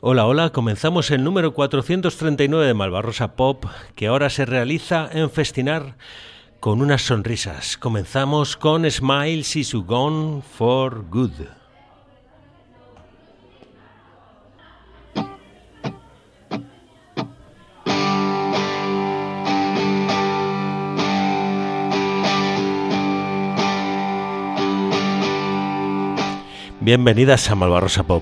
Hola, hola, comenzamos el número 439 de Malvarrosa Pop, que ahora se realiza en Festinar con unas sonrisas. Comenzamos con Smiles y su Gone for Good. Bienvenidas a Malvarrosa Pop.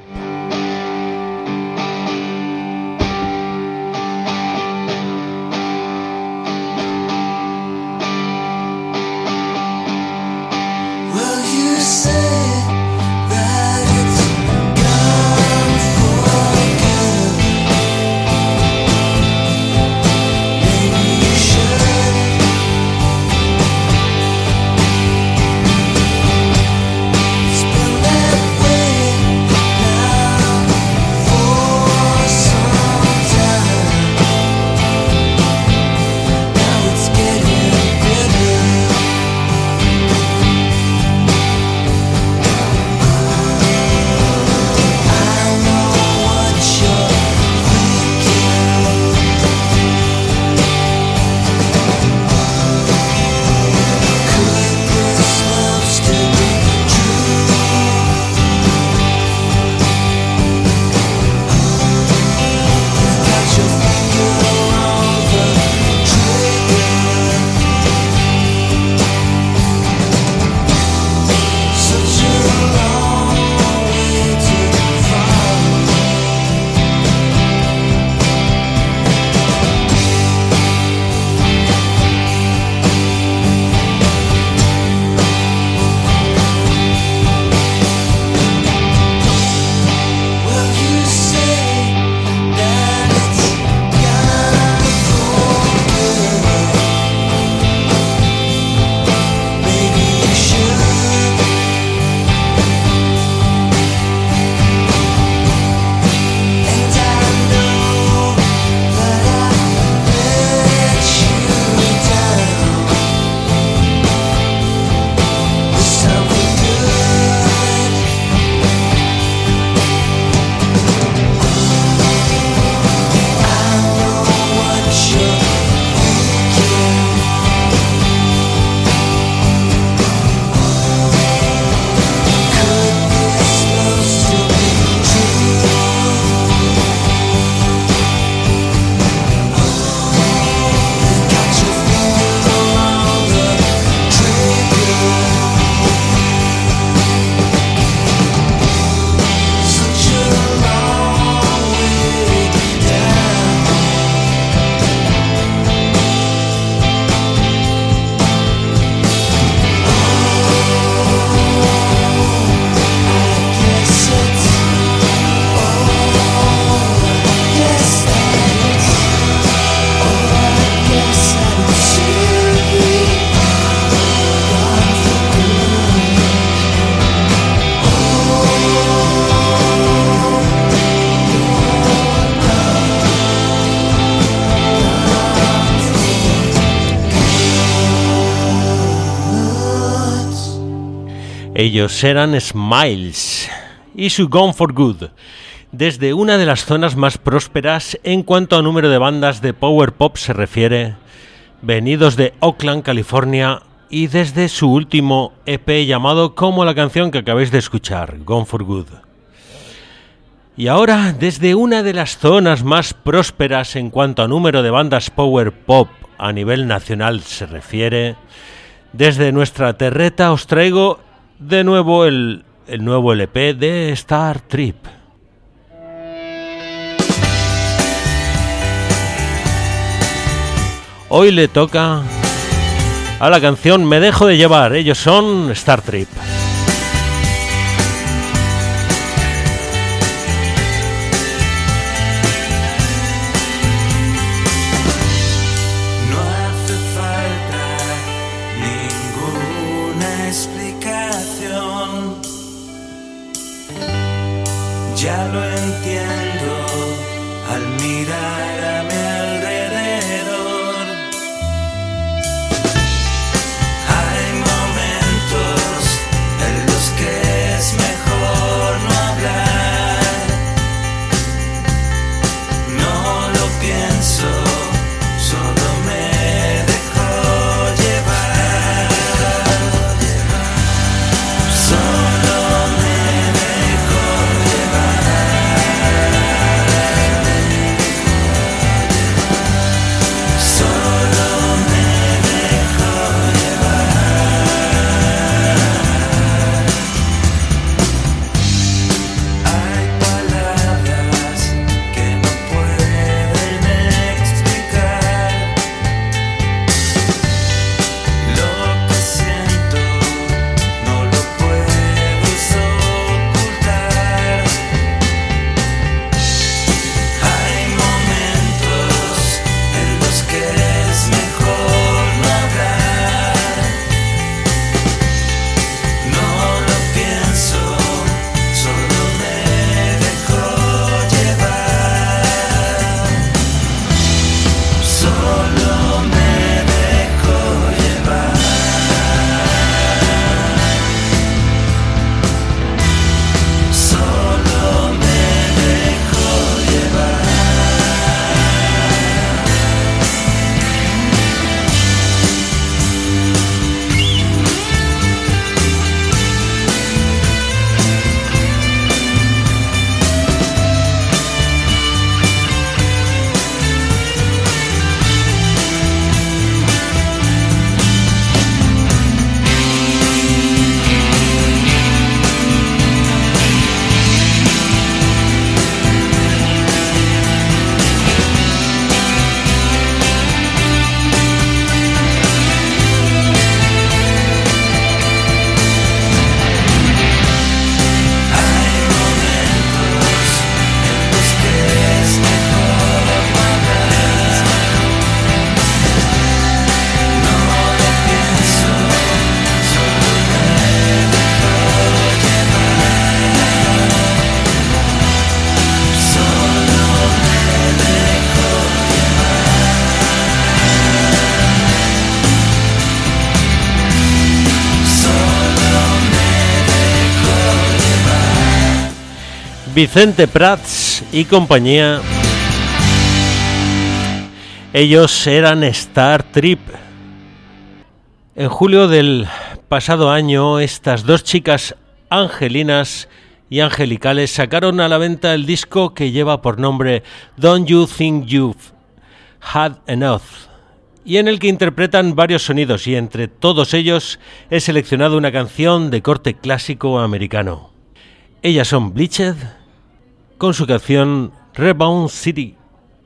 Ellos eran Smiles y su Gone for Good, desde una de las zonas más prósperas en cuanto a número de bandas de power pop se refiere, venidos de Oakland, California, y desde su último EP llamado como la canción que acabáis de escuchar, Gone for Good. Y ahora, desde una de las zonas más prósperas en cuanto a número de bandas power pop a nivel nacional se refiere, desde nuestra terreta os traigo de nuevo el nuevo LP de Star Trip. Hoy le toca a la canción Me dejo de llevar. Ellos son Star Trip. Ya lo entiendo al mirar a mi alrededor. Hay momentos en los que es mejor no hablar. Vicente Prats y compañía. Ellos eran Star Trip. En julio del pasado año, estas dos chicas angelinas y angelicales sacaron a la venta el disco que lleva por nombre Don't You Think You've Had Enough, y en el que interpretan varios sonidos, y entre todos ellos he seleccionado una canción de corte clásico americano. Ellas son Bleached con su canción Rebound City.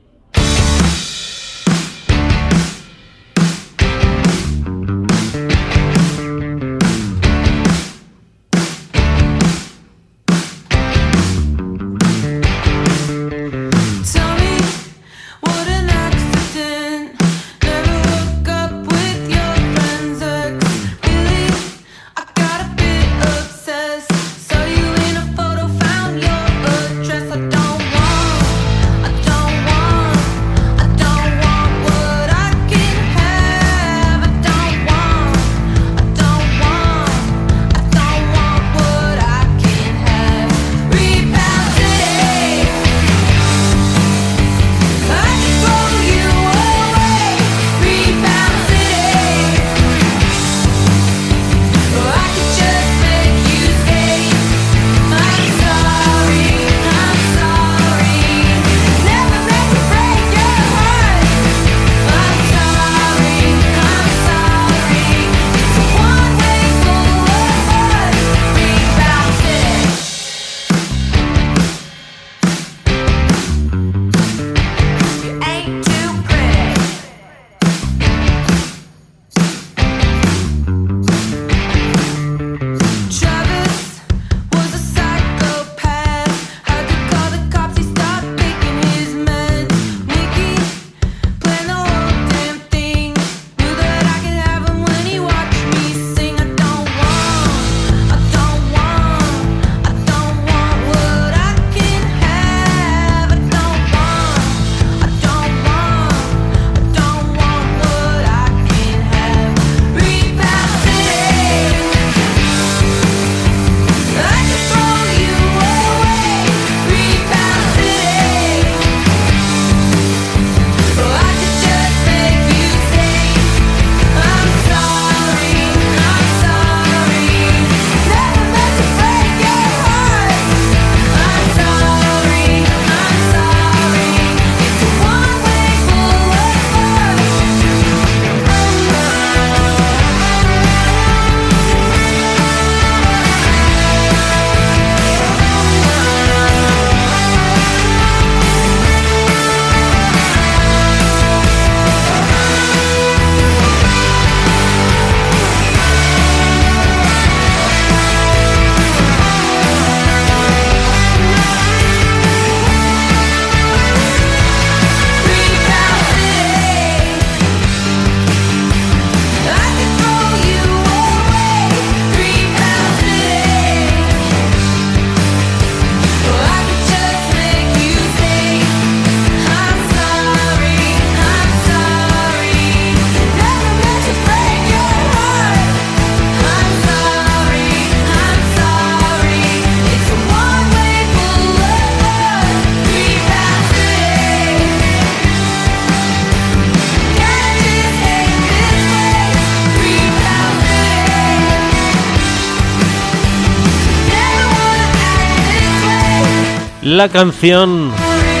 La canción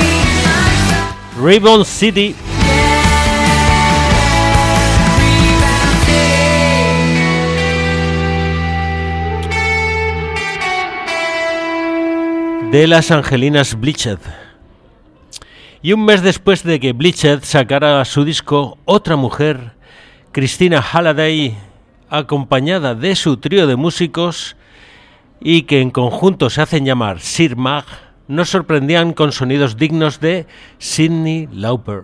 Rebound City de las angelinas Bleached. Y un mes después de que Bleached sacara su disco, otra mujer, Christina Halliday, acompañada de su trío de músicos y que en conjunto se hacen llamar Sir Mag, nos sorprendían con sonidos dignos de Cyndi Lauper.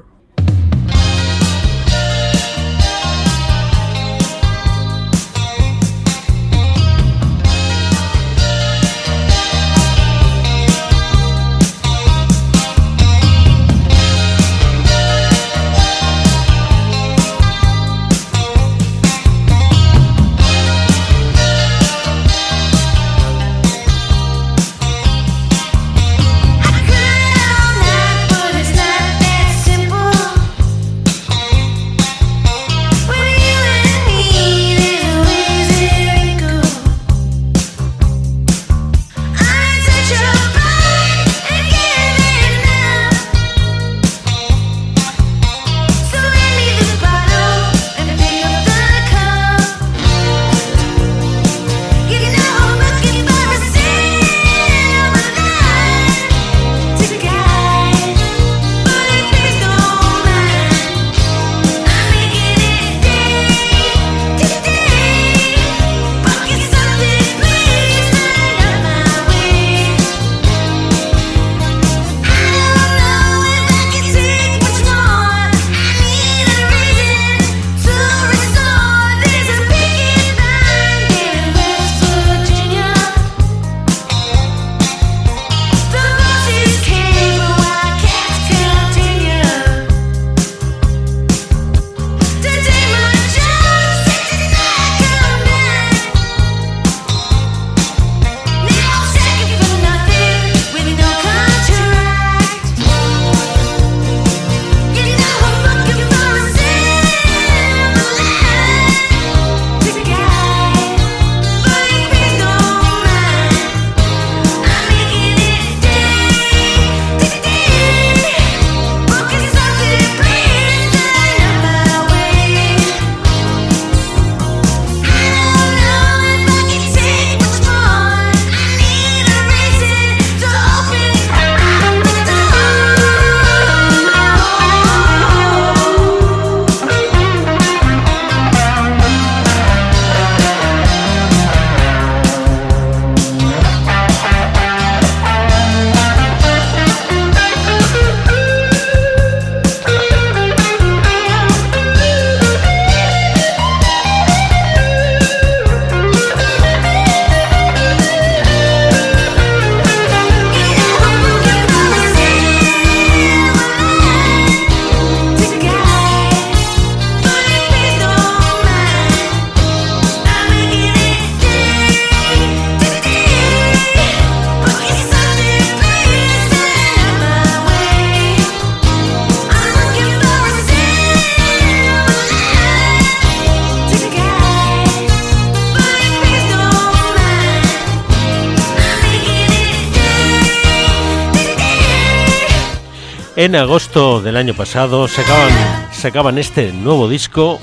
En agosto del año pasado sacaban este nuevo disco,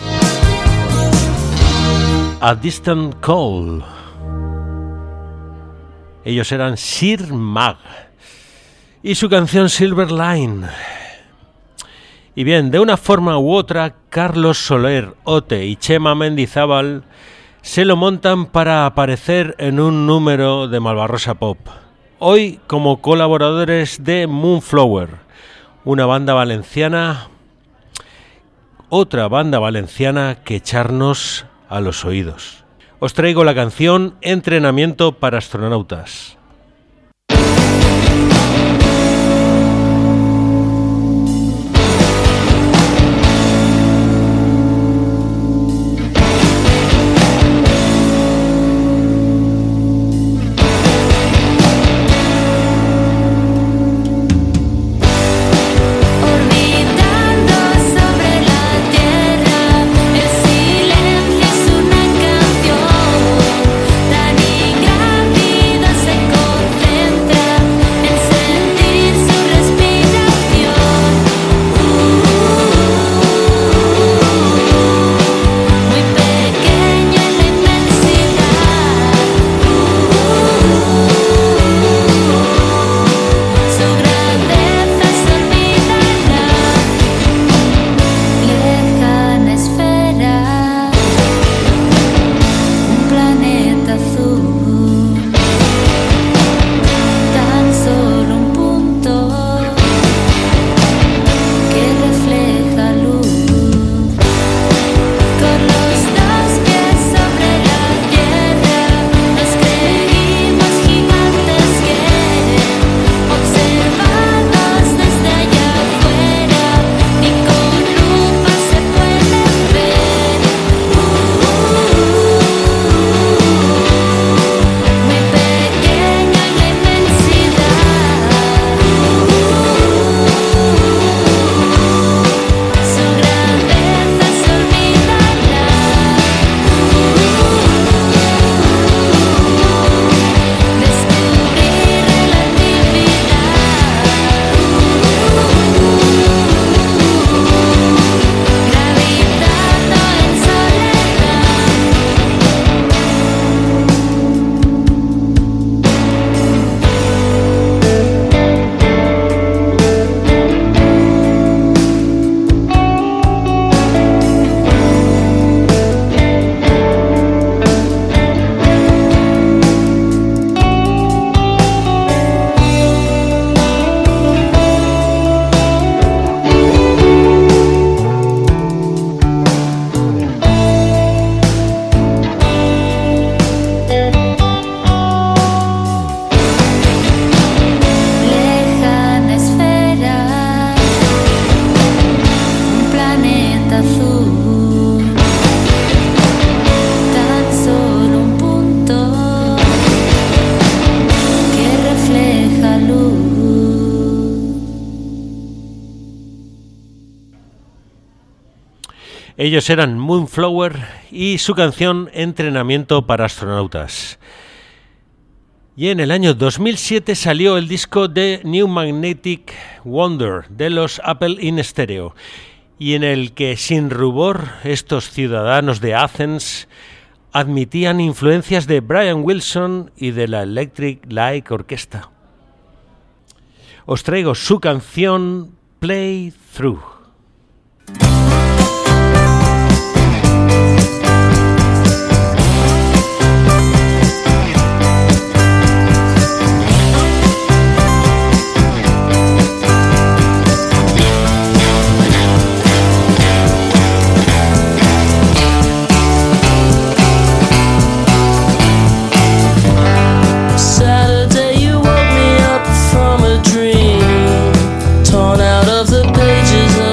A Distant Call. Ellos eran Sir Mag y su canción Silver Line. Y bien, de una forma u otra, Carlos Soler, Ote y Chema Mendizábal se lo montan para aparecer en un número de Malvarrosa Pop. Hoy como colaboradores de Moonflower, una banda valenciana, otra banda valenciana que echarnos a los oídos. Os traigo la canción Entrenamiento para astronautas. Ellos eran Moonflower y su canción Entrenamiento para astronautas. Y en el año 2007 salió el disco de New Magnetic Wonder de los Apple in Stereo, y en el que sin rubor estos ciudadanos de Athens admitían influencias de Brian Wilson y de la Electric Light Orchestra. Os traigo su canción Play Through. Torn out of the pages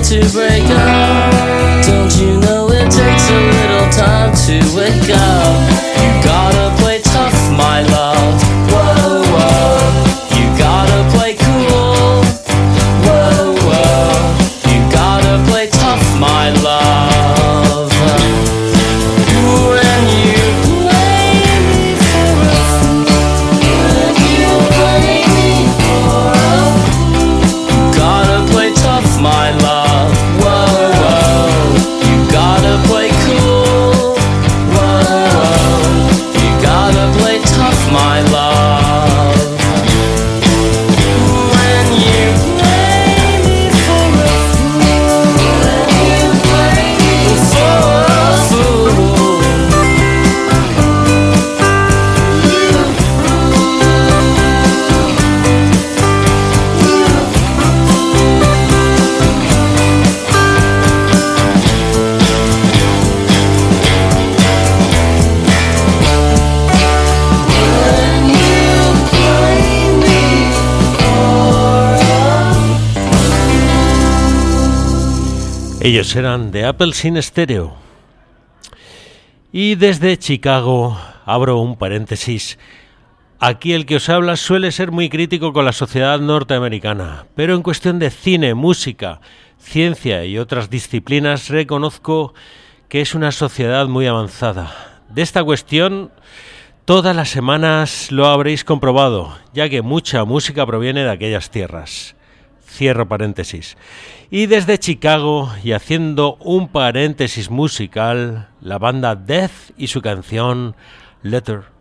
to break up. Don't you know it takes a little time to wake up? You gotta play tough, my love. Whoa, whoa. You gotta play cool. Whoa, whoa. You gotta play tough, my love. When you play me for a fool, when you play me for a fool, you gotta play tough, my love. Whoa, whoa. You gotta play cool. Whoa, whoa. You gotta play tough, my love. When you play me for a fool, when you play me for a fool, you when you play me for a Ellos eran de Apple Sin Stereo. Y desde Chicago abro un paréntesis. Aquí el que os habla suele ser muy crítico con la sociedad norteamericana, pero en cuestión de cine, música, ciencia y otras disciplinas reconozco que es una sociedad muy avanzada. De esta cuestión todas las semanas lo habréis comprobado, ya que mucha música proviene de aquellas tierras. Cierro paréntesis. Y desde Chicago, y haciendo un paréntesis musical, la banda Death y su canción Letter.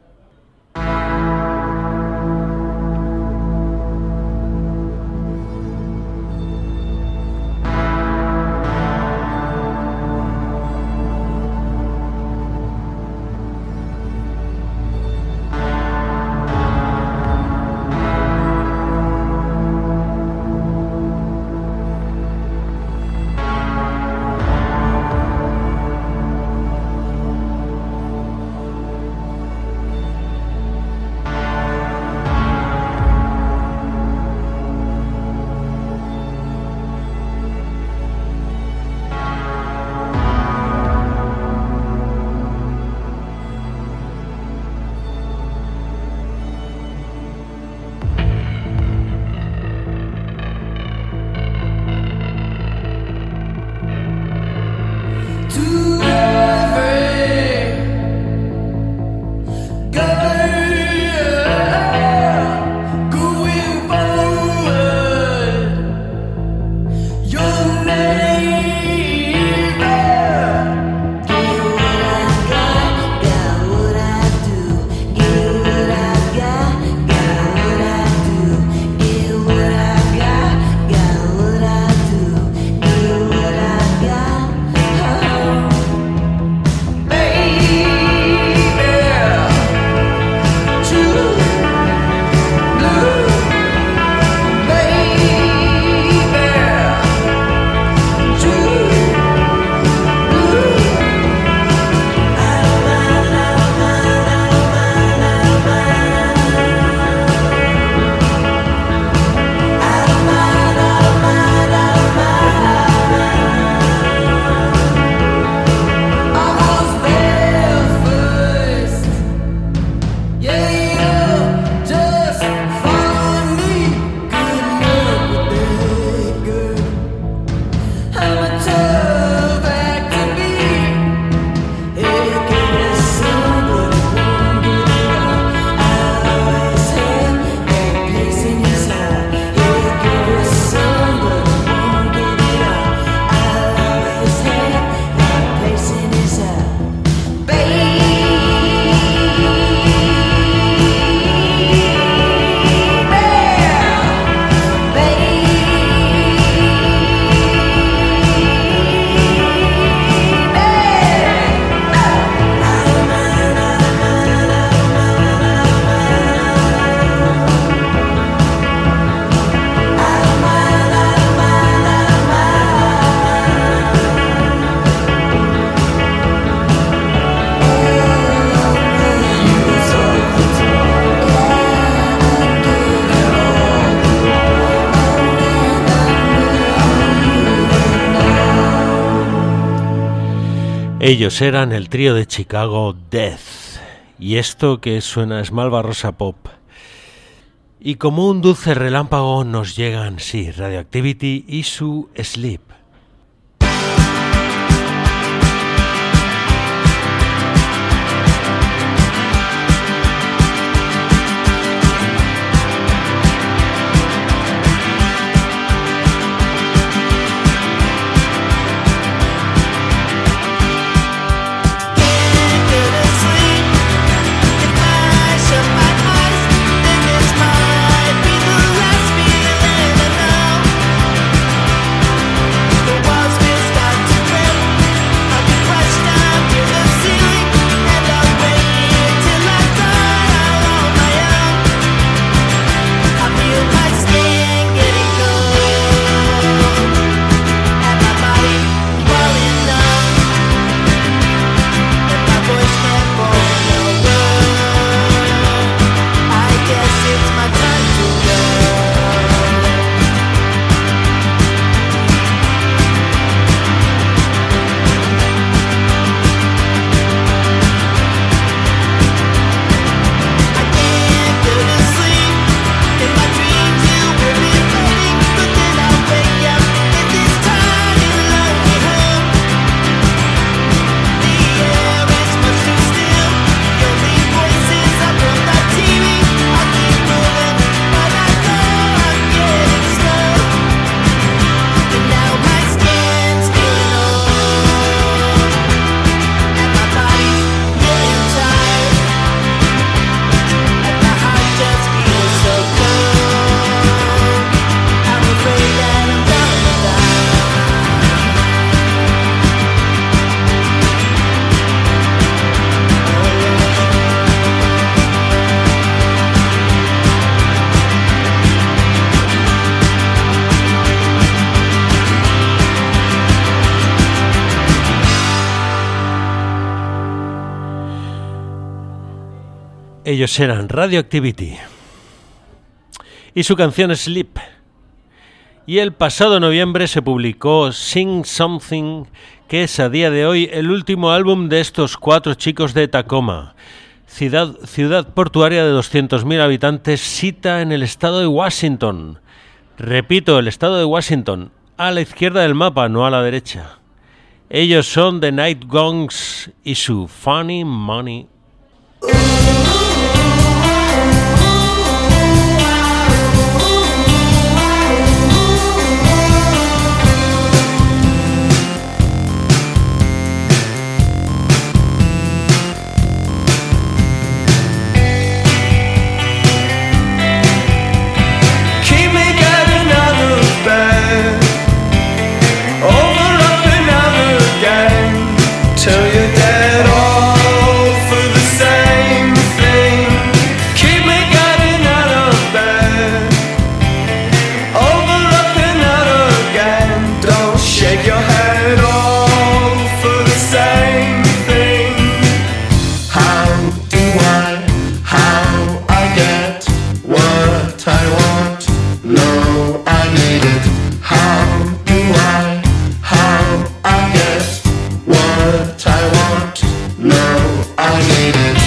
Ellos eran el trío de Chicago Death, y esto que suena es Malva Rosa Pop. Y como un dulce relámpago nos llegan, sí, Radioactivity y su Sleep. Ellos eran Radioactivity y su canción Sleep. Y el pasado noviembre se publicó Sing Something, que es a día de hoy el último álbum de estos cuatro chicos de Tacoma, ciudad portuaria de 200.000 habitantes, sita en el estado de Washington. Repito, el estado de Washington, a la izquierda del mapa, no a la derecha. Ellos son The Night Gongs y su Funny Money. Till you're dead all for the same thing. Keep me getting out of bed, overlooking out again. Don't shake your head all for the same thing. How I get what I want? No, I need it. How I get what I want? No, I need it.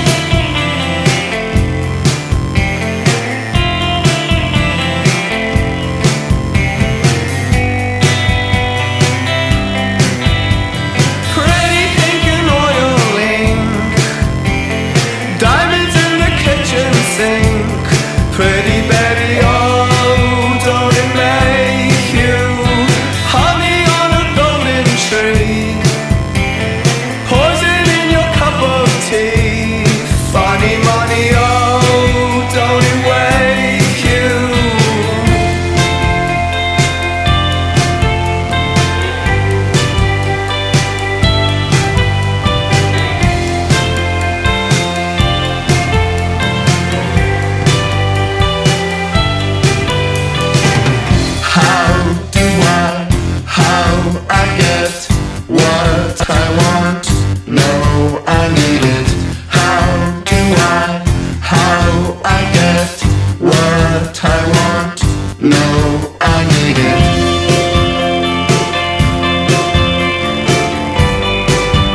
Pretty pink and oil ink, diamonds in the kitchen sink. Pretty Betty, oh, don't it make you honey on a golden tree? Poison in your cup of tea. Funny money, oh, don't it wake you? How I get what I want? No, I need it. How I get what I want? No, I need it.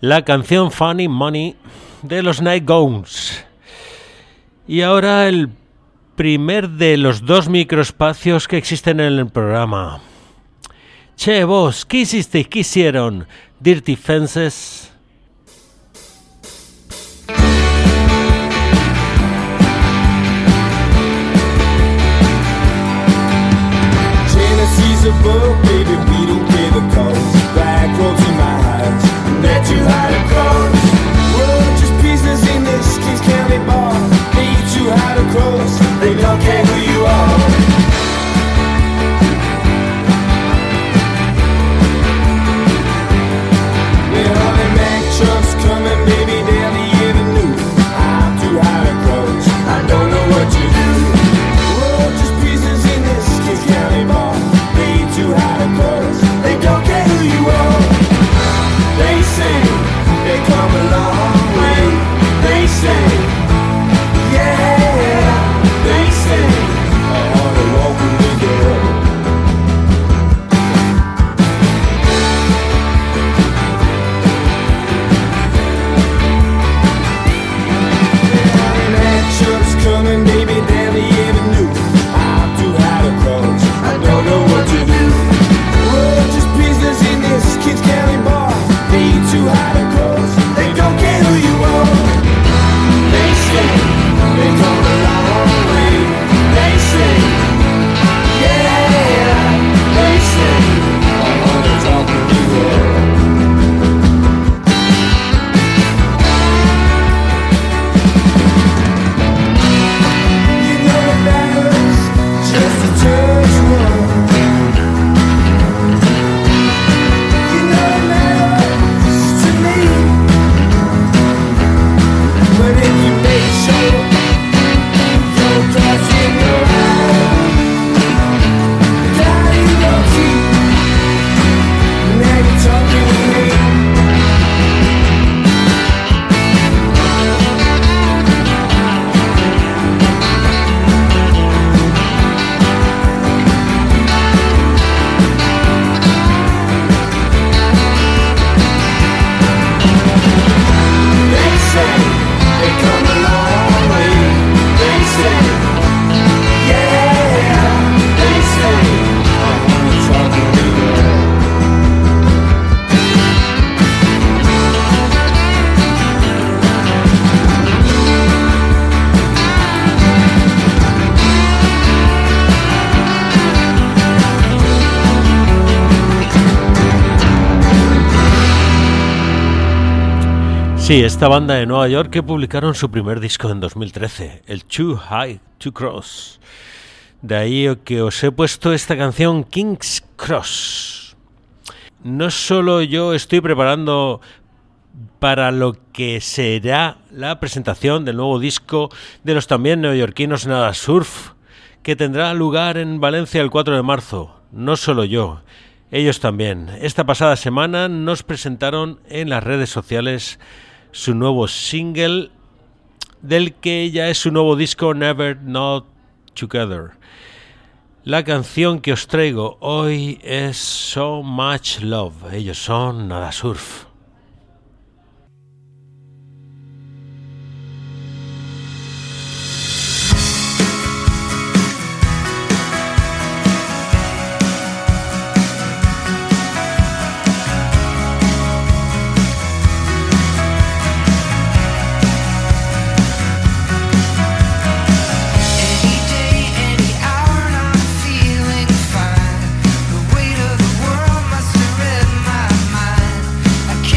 la canción Funny Money de los Night Gowns. Y ahora el primer de los 2 microespacios que existen en el programa. Che, vos, ¿qué hicisteis? ¿Qué hicieron? Dirty Fences. Tennessee's a book, baby, we don't pay the cost. Back roads in my house, they're too high to cross. We're just pieces in this Kings County bar. They're too high to cross, they don't care who you are. There are the Mack trucks coming, baby, down the avenue. I'm too high to cross, I don't know what to do. We're just pieces in this Kings County bar. Too high to cross, they don't care who you are. They say they come a long way. They say, yeah. They say I wanna walk with the girl. And that truck's coming, baby, down the avenue. I'm too high to cross, I don't know what to do. Kids County bar, they too high to cross. They don't care who you are. They say they come a long way. They say, yeah. They say I wanna talk to you. You know it matters just a touch more. Sí, esta banda de Nueva York que publicaron su primer disco en 2013, el Too High to Cross. De ahí que os he puesto esta canción King's Cross. No solo yo estoy preparando para lo que será la presentación del nuevo disco de los también neoyorquinos Nada Surf, que tendrá lugar en Valencia el 4 de marzo. No solo yo, ellos también. Esta pasada semana nos presentaron en las redes sociales su nuevo single, del que ya es su nuevo disco Never Not Together. La canción que os traigo hoy es So Much Love. Ellos son Nada Surf. The weight of the world must have read my mind.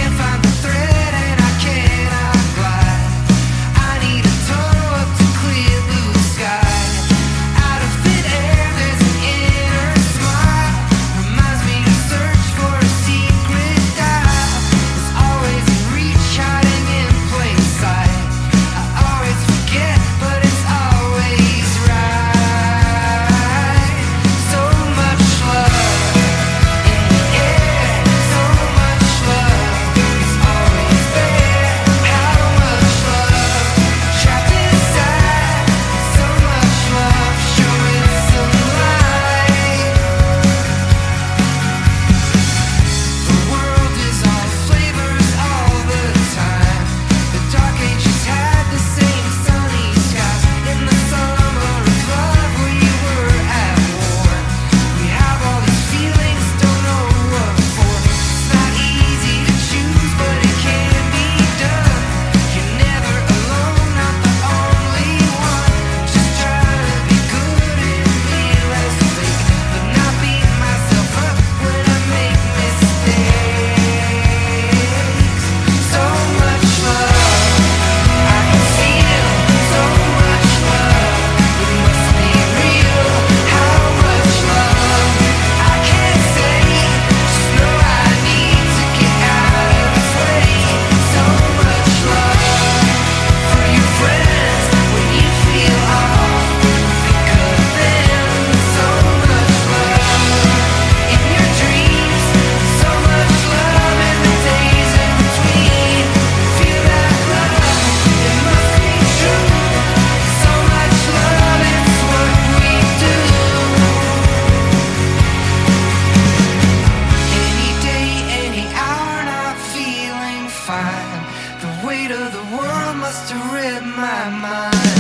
to rid my mind.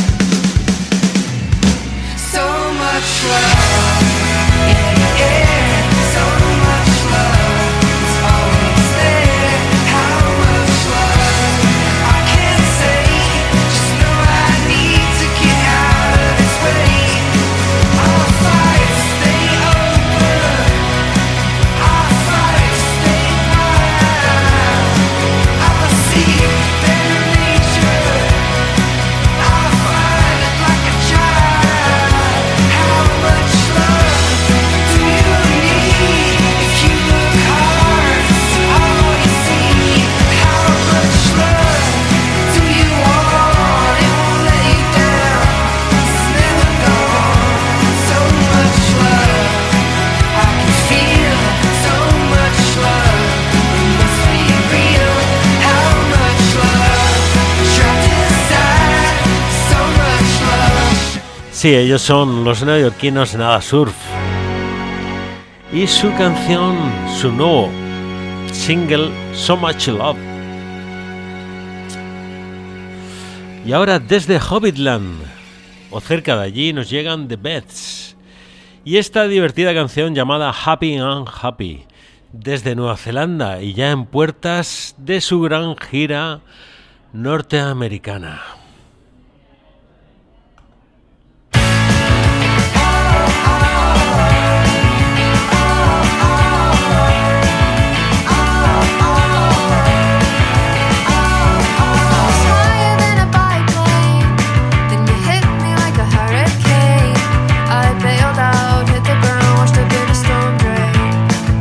So much love, yeah, yeah, so much love. It's always there. How much love I can't say. Just know I need to get out of this way. I'll fight to stay open. I'll fight to stay wild. I'll see better nature. I'll find it like a child. How much love do you need? If you look hard, it's all you see. How much love do you want? It won't let you down. It's never gone. So much love, I can feel. So much love, it must be real. How much love trapped inside? So much love. Sí, ellos son los neoyorquinos Nada Surf. Y su canción, su nuevo single, So Much Love. Y ahora desde Hobbitland, o cerca de allí, nos llegan The Beths. Y esta divertida canción llamada Happy and Happy, desde Nueva Zelanda y ya en puertas de su gran gira norteamericana. Higher than a biplane, then you hit me like a hurricane. I bailed out, hit the ground, watched a bit of storm drain.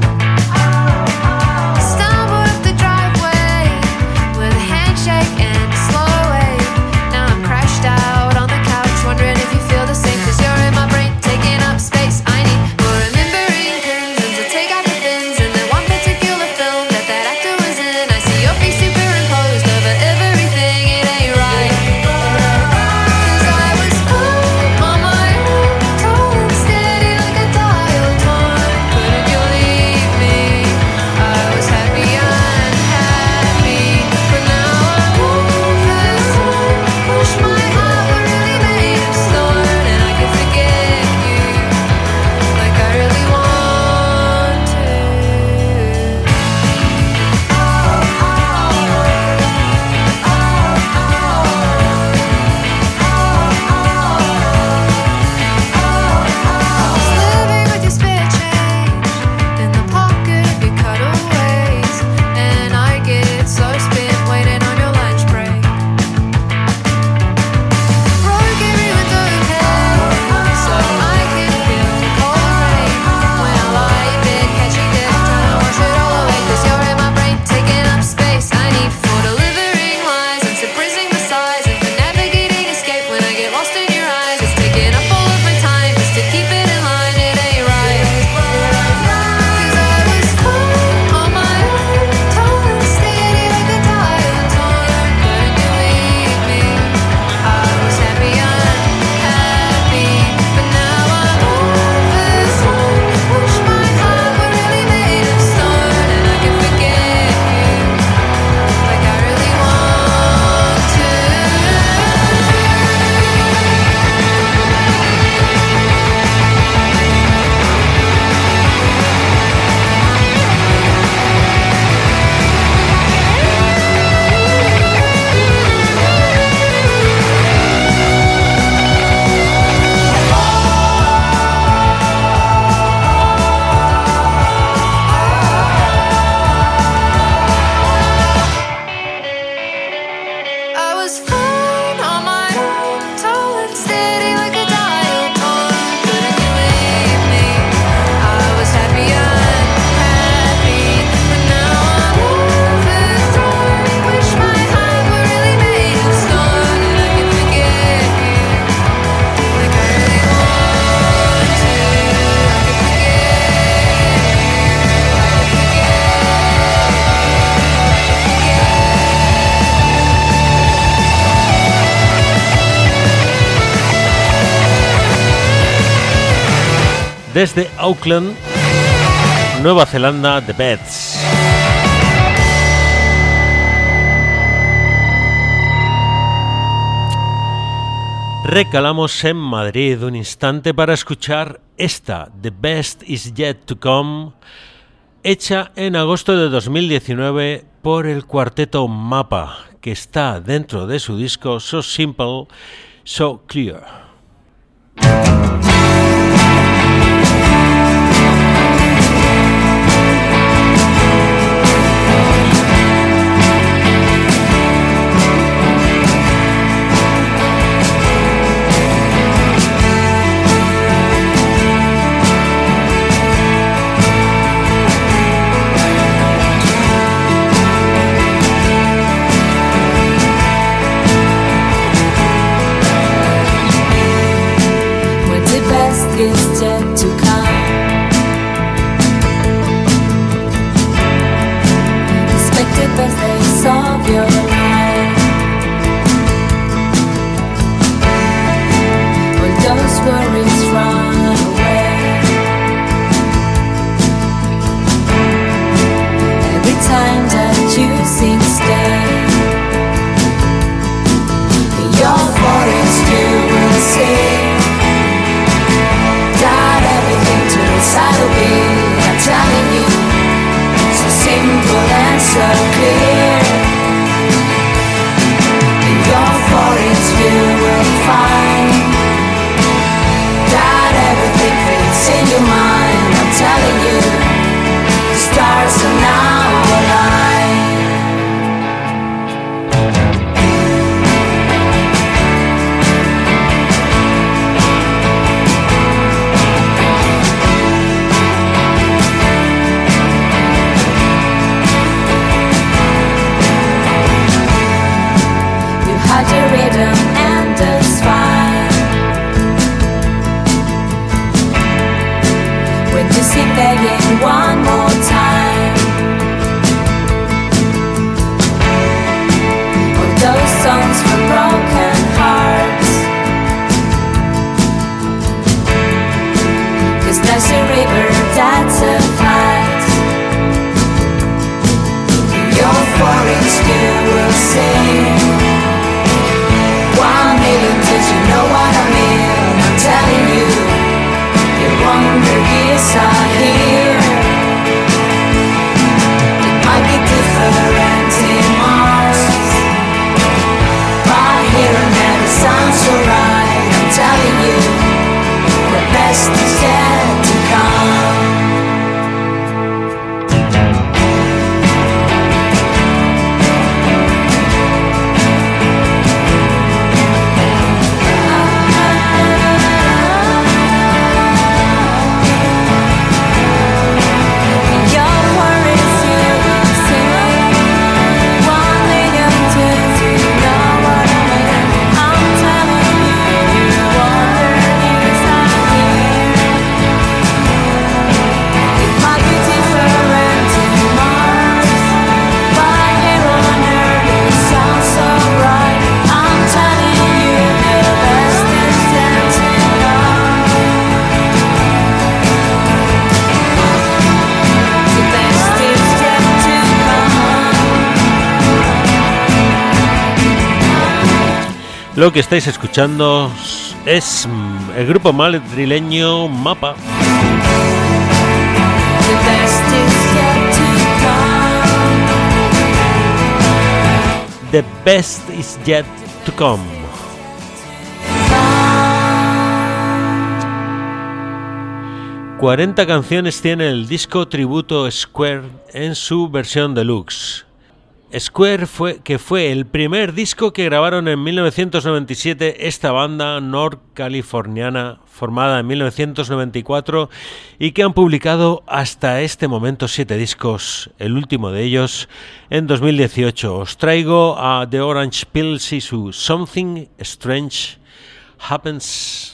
Stumbled up the driveway with a handshake and a slow wave. Now I'm crashed out on the couch, wondering if you feel the same. 'Cause you're in my brain, taking up space. I need more remembering pins and to take out the fins. And then one particular film that actor was in. I see your face superimposed over everything, it ain't right. 'Cause I was on my own, tall and steady like a dial tone. Couldn't you leave me? I was happy, unhappy, but now I'm overthrown. Push my heart, but really made of stone. And I can forget you like I really want to. Living with your spare change in the pocket of your cutaways, and I get so spent waiting on your lunch break. Road gave me with the okay, so I can feel the cold rain when I lie in bed catching death, trying to wash it all away. 'Cause you're in my brain, taking up space. I need for delivering lies and suppressing the sighs, and for navigating escape when I get lost in your eyes. It's taking up all of my time just to keep it in line. It ain't right. 'Cause I was on my own, tall and steady like a dial tone. Couldn't you leave me? I was happy, unhappy, but now I'm overthrown. Wish my heart were really made of stone, and I can forget you like I really want to. I was fine on my own, tall and steady like a dial tone. Couldn't you leave me? I was happy, unhappy, but now I'm overthrown. Wish my heart were really made of stone, and I can forget you like I really want to. I can forget you, I can forget. Desde Auckland, Nueva Zelanda, The Beths. Recalamos en Madrid un instante para escuchar esta, The Best Is Yet To Come, hecha en agosto de 2019 por el cuarteto Mapa, que está dentro de su disco So Simple, So Clear. Is yet to come. Expected best days of your life. All those worries run away. Every time that you sing stay, your worries you will see. I'll be, I'm telling you, so simple and so clear. In your forests you will find that everything fits in your mind. I'm telling you, the stars are now alive. The rhythm and the spine. When you sing begging one more time, all those songs for broken hearts. 'Cause there's a river that's a fight. In your forest you will sing. 1 million times, you know what I mean. I'm telling you, your wonder years are here. It might be different in Mars, but here and there it sounds alright. I'm telling you, the best is yet to come. Lo que estáis escuchando es el grupo madrileño Mapa. The best is yet to come. ...40 canciones tiene el disco tributo Square en su versión deluxe. Square fue el primer disco que grabaron en 1997 esta banda norcaliforniana formada en 1994 y que han publicado hasta este momento 7 discos, el último de ellos en 2018. Os traigo a The Orange Pills y su Something Strange Happens.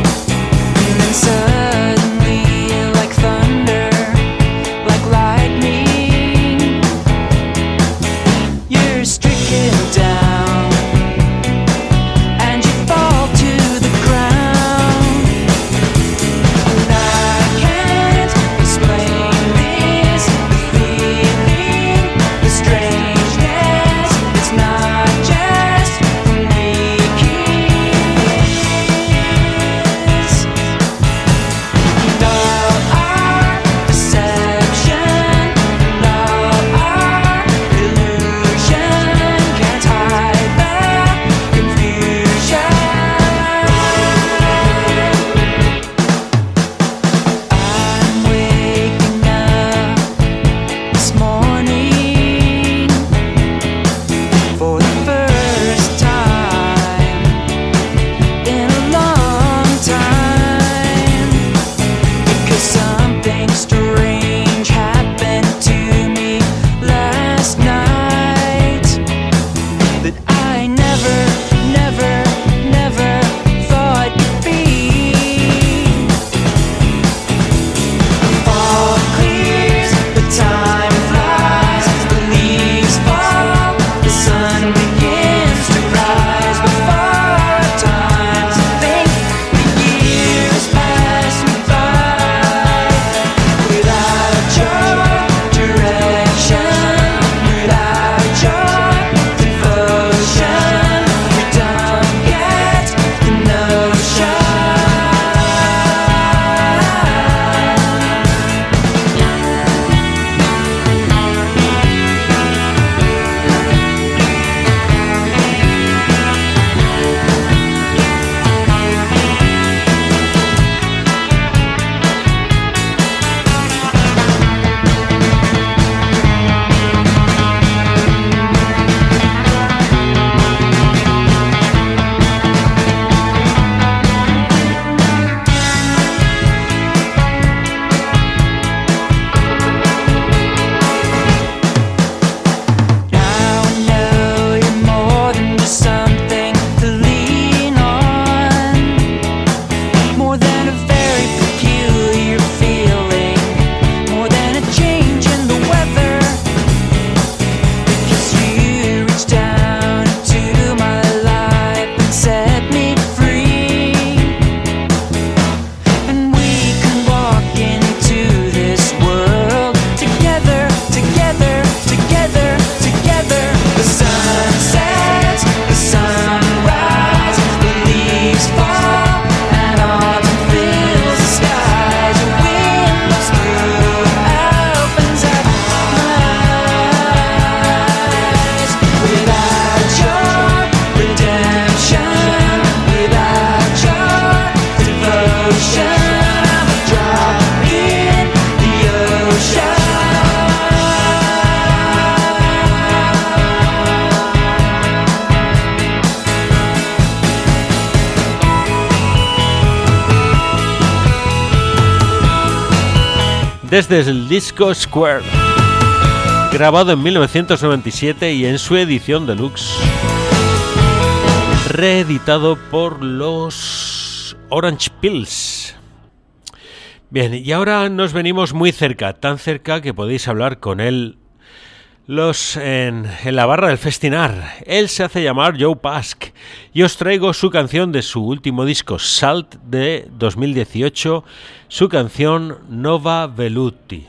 Suddenly, like thunder, like lightning. desde el disco Square, grabado en 1997 y en su edición deluxe, reeditado por los Orange Pills. Bien, y ahora nos venimos muy cerca, tan cerca que podéis hablar con él en la barra del Festinar. Él se hace llamar Joe Pask y os traigo su canción de su último disco, Salt, de 2018, su canción Nova Veluti.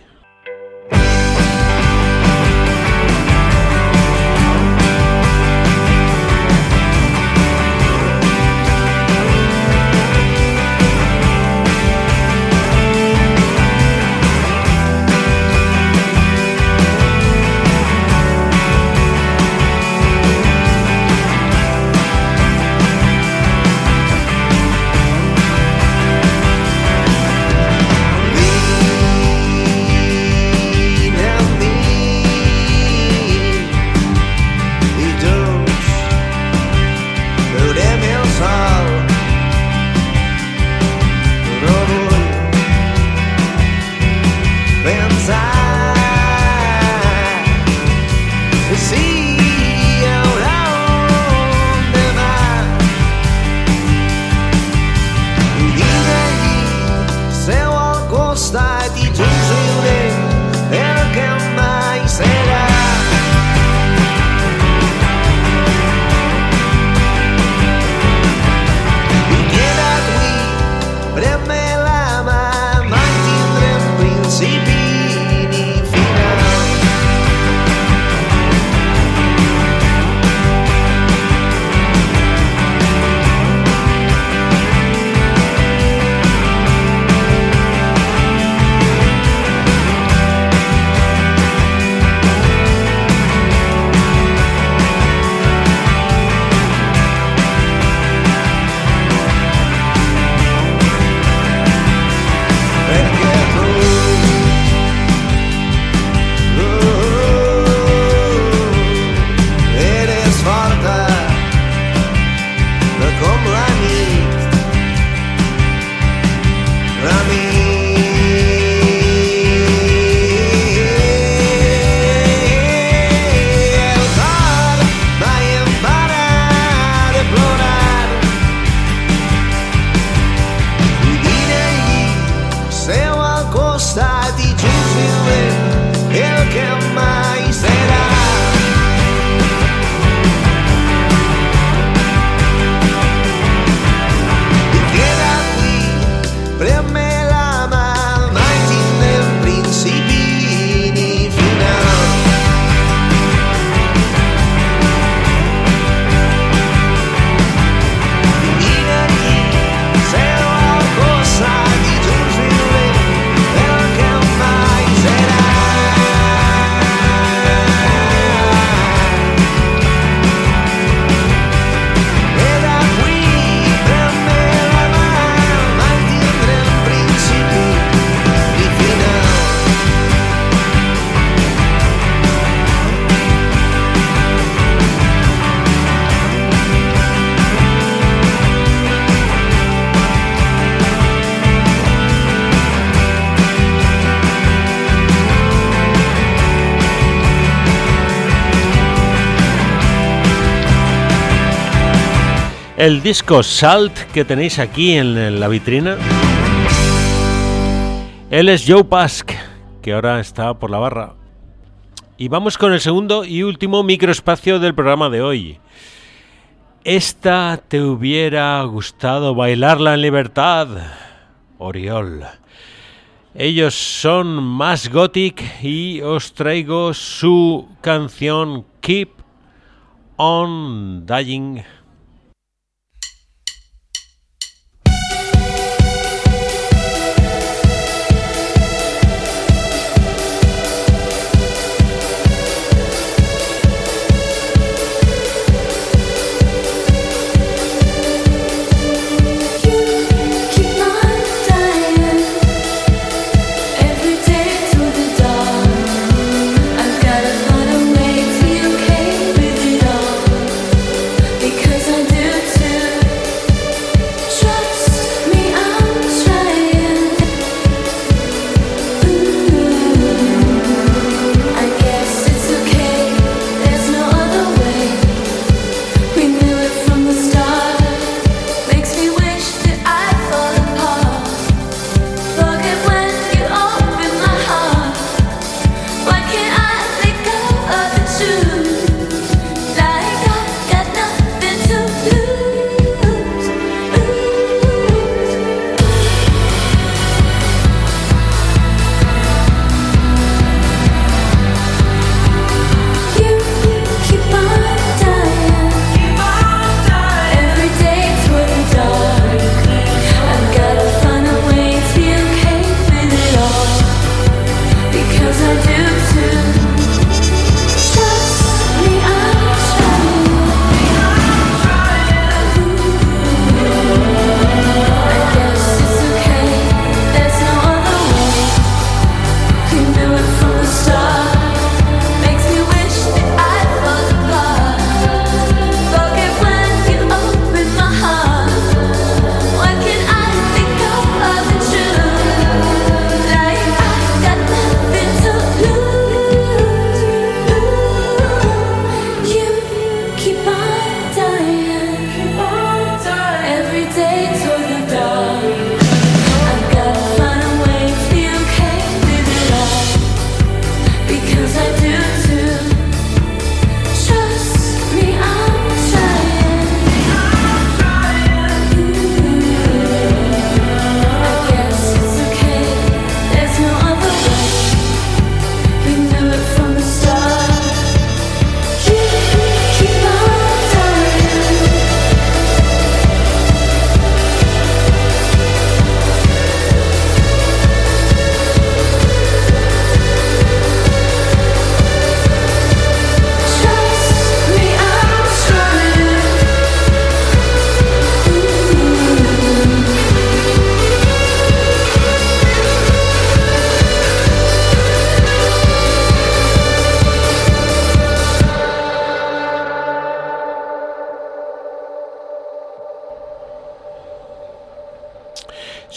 El disco Salt que tenéis aquí en la vitrina. Él es Joe Pask, que ahora está por la barra. Y vamos con el segundo y último microespacio del programa de hoy. Esta te hubiera gustado bailarla en libertad, Oriol. Ellos son Mass Gothic y os traigo su canción Keep on Dying. Because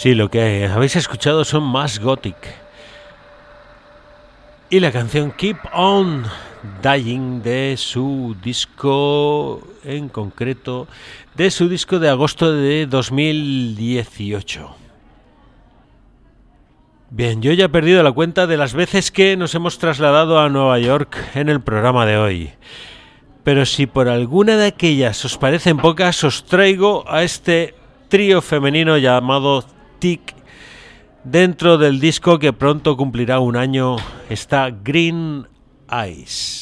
Sí, lo que habéis escuchado son más Gothic. Y la canción Keep On Dying de su disco, en concreto, de su disco de agosto de 2018. Bien, yo ya he perdido la cuenta de las veces que nos hemos trasladado a Nueva York en el programa de hoy. Pero si por alguna de aquellas os parecen pocas, os traigo a este trío femenino llamado Tic. Dentro del disco que pronto cumplirá un año está Green Eyes.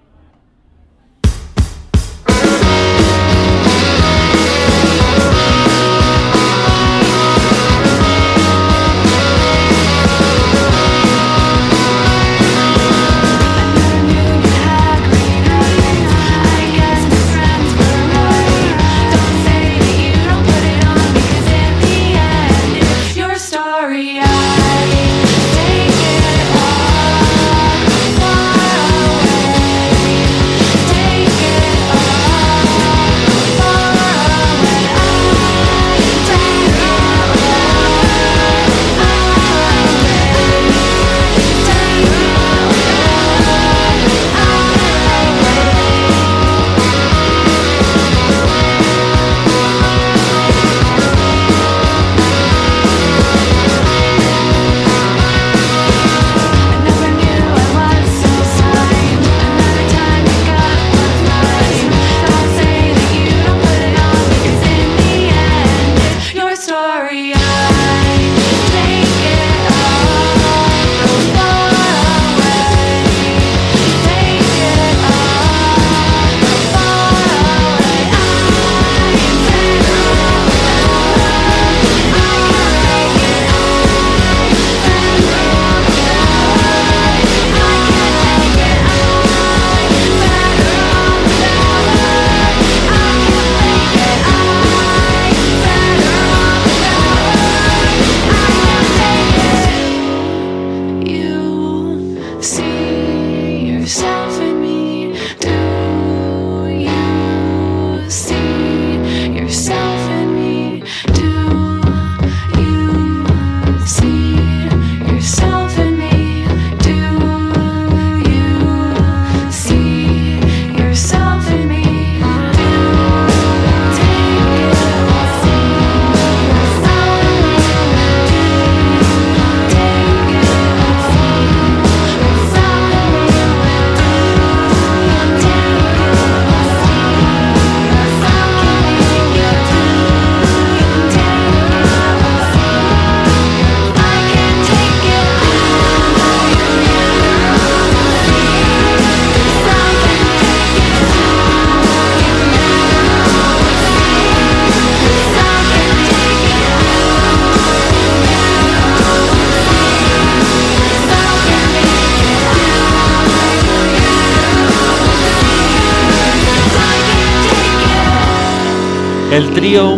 El trío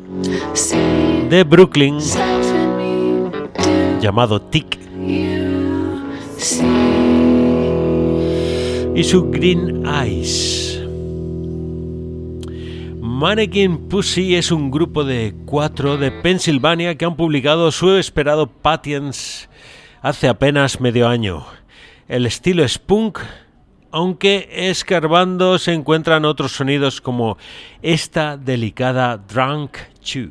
de Brooklyn llamado Tic y su Green Eyes. Mannequin Pussy es un grupo de 4 de Pensilvania que han publicado su esperado Patience hace apenas medio año. El estilo es punk, aunque escarbando se encuentran otros sonidos como esta delicada Drunk Chew.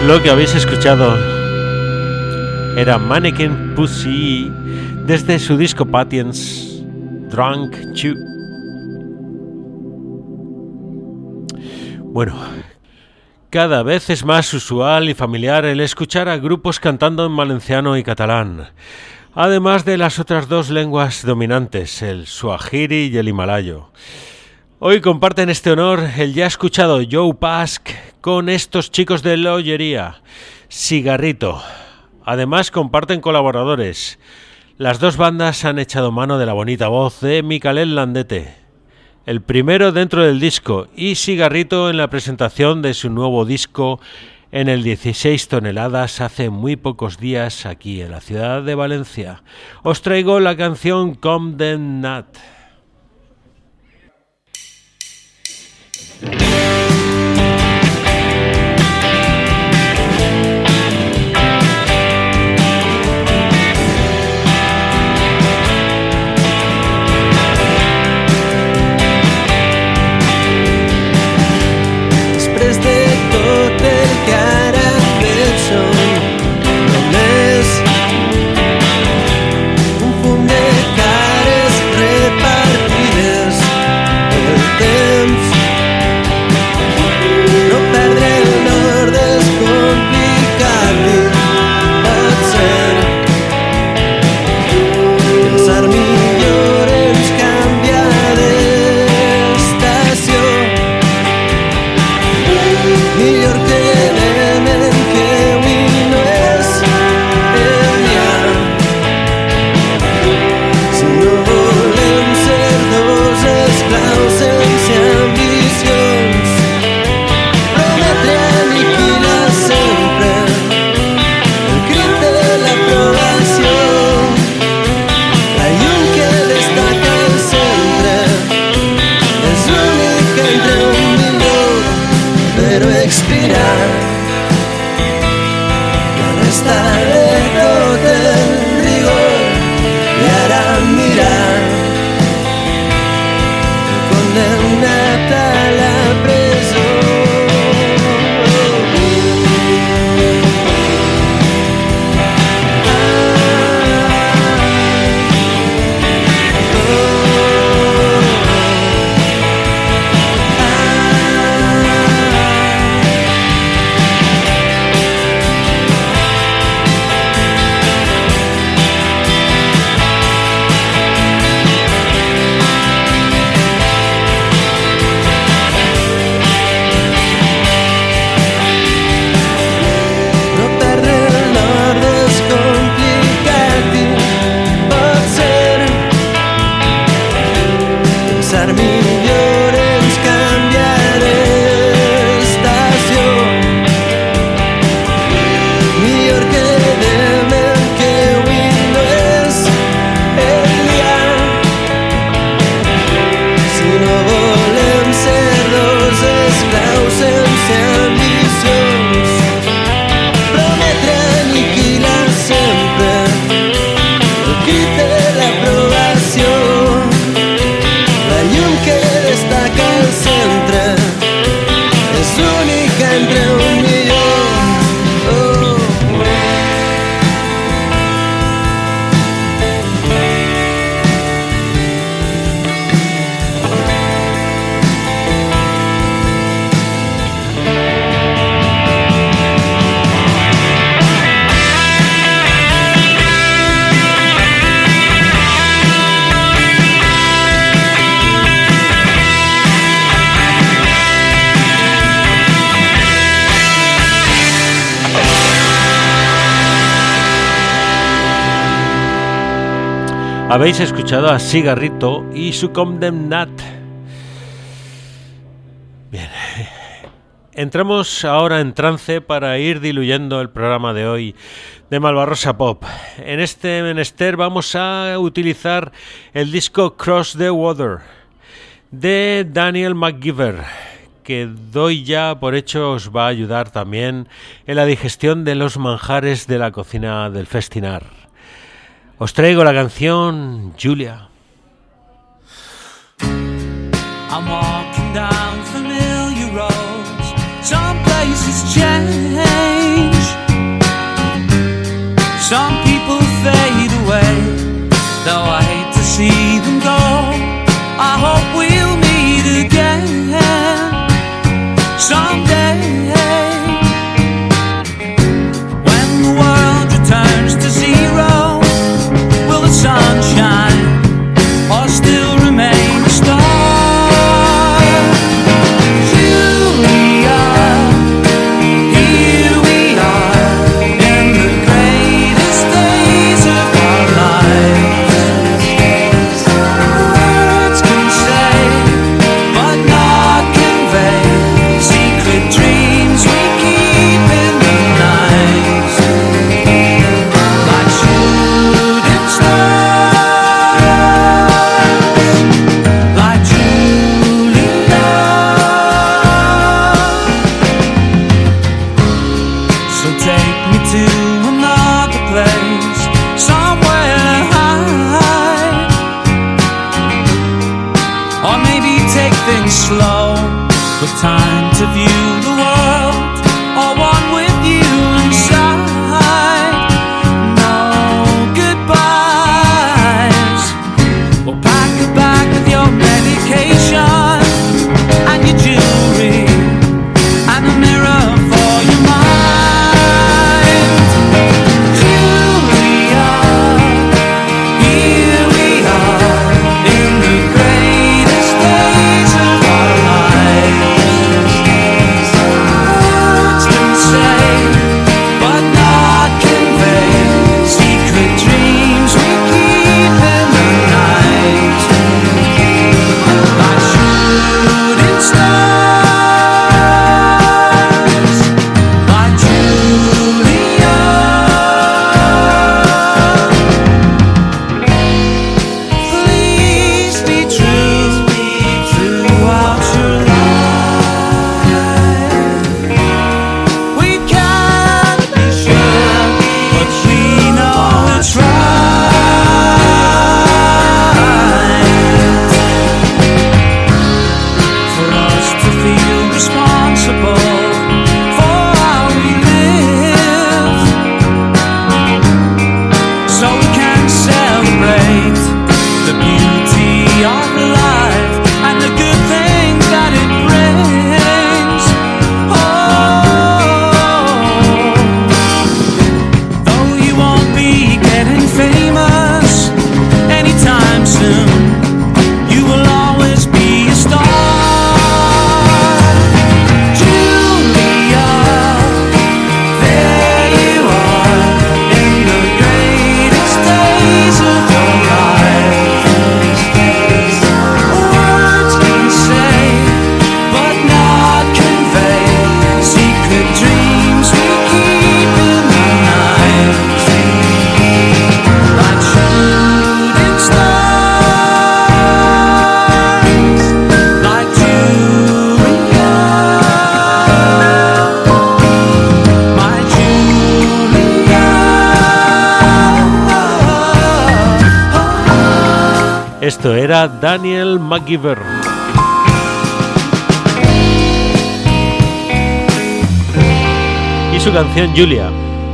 Lo que habéis escuchado era Mannequin Pussy desde su disco Patience, Drunk Chew. Bueno, cada vez es más usual y familiar el escuchar a grupos cantando en valenciano y catalán, además de las otras dos lenguas dominantes, el suajiri y el himalayo. Hoy comparten este honor el ya escuchado Joe Pask con estos chicos de La Ollería, Cigarrito. Además comparten colaboradores. Las dos bandas han echado mano de la bonita voz de Micael Landete, el primero dentro del disco, y Cigarrito en la presentación de su nuevo disco en el 16 toneladas hace muy pocos días aquí en la ciudad de Valencia. Os traigo la canción Condemnat. Després de tot el que ara fet som només un fum de cares repartides. El temps no perdre el nord és complicat i pot ser pensar millor ens canvia d'estació. Millor quedem en que avui no és el dia. Si no volem ser dos esclaus sense ambicions, prometre aniquilar sempre el crit de l'aprovació. La llum que destaca al centre és única entre un millor, però expirar la resta de tot el rigor. I ara mirar condemnat a la presó. No perdre el nord és complicat i pot ser pensar millor ens canvia d'estació. Millor quedem en que avui no és el dia. Si no volem ser dos esclaus sense ambicions, prometre aniquilar sempre el crit de l'aprovació. La llum que destaca al centre és única entre un millor. Oh. Habéis escuchado a Cigarrito y su Condemnat. Bien, entramos ahora en trance para ir diluyendo el programa de hoy de Malvarrosa Pop. En este menester vamos a utilizar el disco Cross the Water de Daniel McGiver, que doy ya por hecho os va a ayudar también en la digestión de los manjares de la cocina del festinar. Os traigo la canción Julia. I'm walking down familiar roads. Some places change. Some people fade away, though I hate to see them go. I hope we'll meet again someday. When the world returns to zero, will the sunshine or still remain a star? Julia, here we are in the greatest days of our lives. Words can say, but not convey, secret dreams we keep in the night, like shooting stars, like Julia. So take me to another place, somewhere high, or maybe take things slow, with time to view the world, or one with you inside. No goodbyes. Well, pack a bag with your medication and your jewelry and a mirror for your mind. Julia, here we are in the greatest days of our lives. Words can say, but not convey, secret dreams we keep in the night, like shooting stars, like Julia. Please be true throughout your life. We can't be sure, but we know it's right for us to feel responsible for how we live, so we can celebrate the beauty of life and the good things that it brings. Oh, though you won't be getting famous anytime soon, you will always be a star. Julia, there you are in the greatest days of your life. Words can say, but not convey, secret dreams we keep in the night, like shooting stars, like Julia, my Julia. Esto era Daniel McGiver. Y su canción Julia.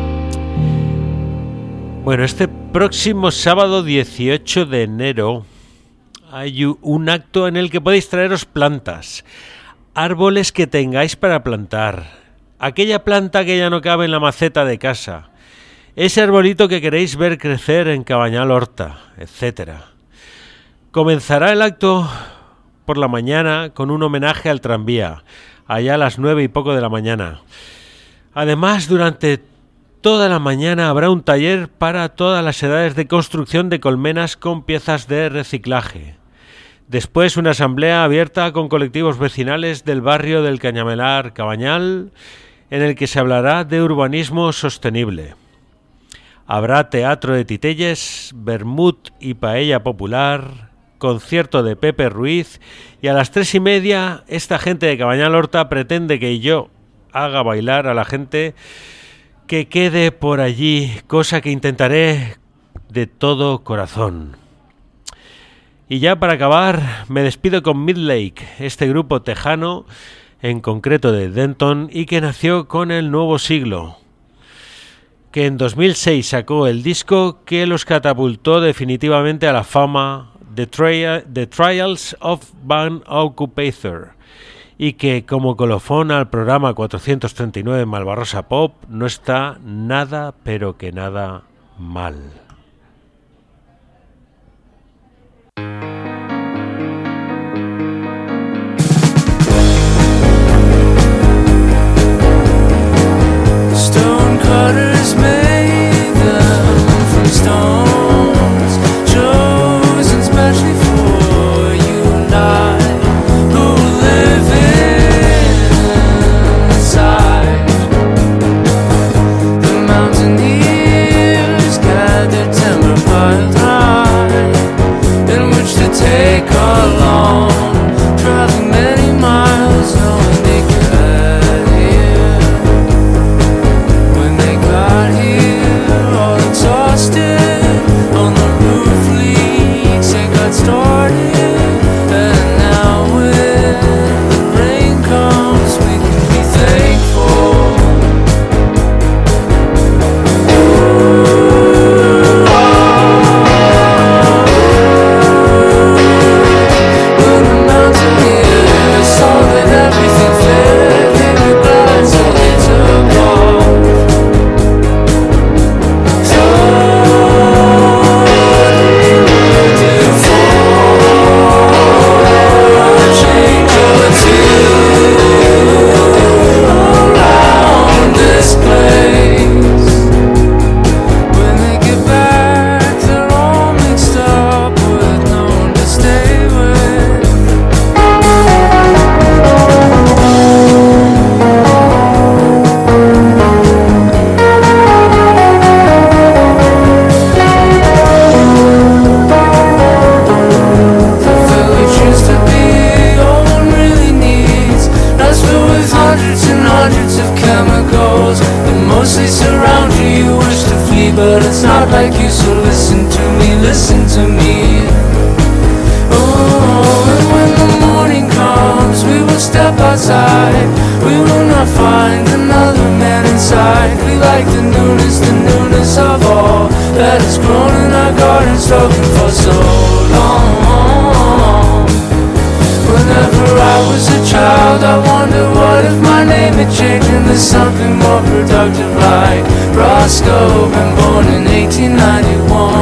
Bueno, este próximo sábado 18 de enero hay un acto en el que podéis traeros plantas, árboles que tengáis para plantar, aquella planta que ya no cabe en la maceta de casa, ese arbolito que queréis ver crecer en Cabañal Horta, etc. Comenzará el acto por la mañana con un homenaje al tranvía, allá a las 9 y poco de la mañana. Además, durante toda la mañana habrá un taller para todas las edades de construcción de colmenas con piezas de reciclaje. Después, una asamblea abierta con colectivos vecinales del barrio del Cañamelar Cabañal, en el que se hablará de urbanismo sostenible. Habrá teatro de titelles, vermut y paella popular, concierto de Pepe Ruiz, y a las 3:30 esta gente de Cabañal Horta pretende que yo haga bailar a la gente que quede por allí, cosa que intentaré de todo corazón. Y ya para acabar, me despido con Midlake, este grupo tejano, en concreto de Denton, y que nació con el nuevo siglo. que en 2006 sacó el disco que los catapultó definitivamente a la fama, The Trials of Van Occupator, y que como colofón al programa 439 Malvarrosa Pop no está nada pero que nada mal. Stone cutters made them from stones, chosen specially for you and I, who live inside. The mountaineers gather timber piled high, in which to take along, traveling many miles, knowing they could here. When they got here, all exhausted, on the roof leaks, they got started. And now when the rain comes, we can be thankful. When the mountaineers saw that everything failed, they were glad, so they took off. But it's not like you, so listen to me, listen to me. Oh, and when the morning comes, we will step outside. We will not find another man inside. We like the newness of all that has grown in our garden, struggling for so long. Whenever I was a child, I wondered what if my name had changed into something more productive, like Roscoe, been born in 1891.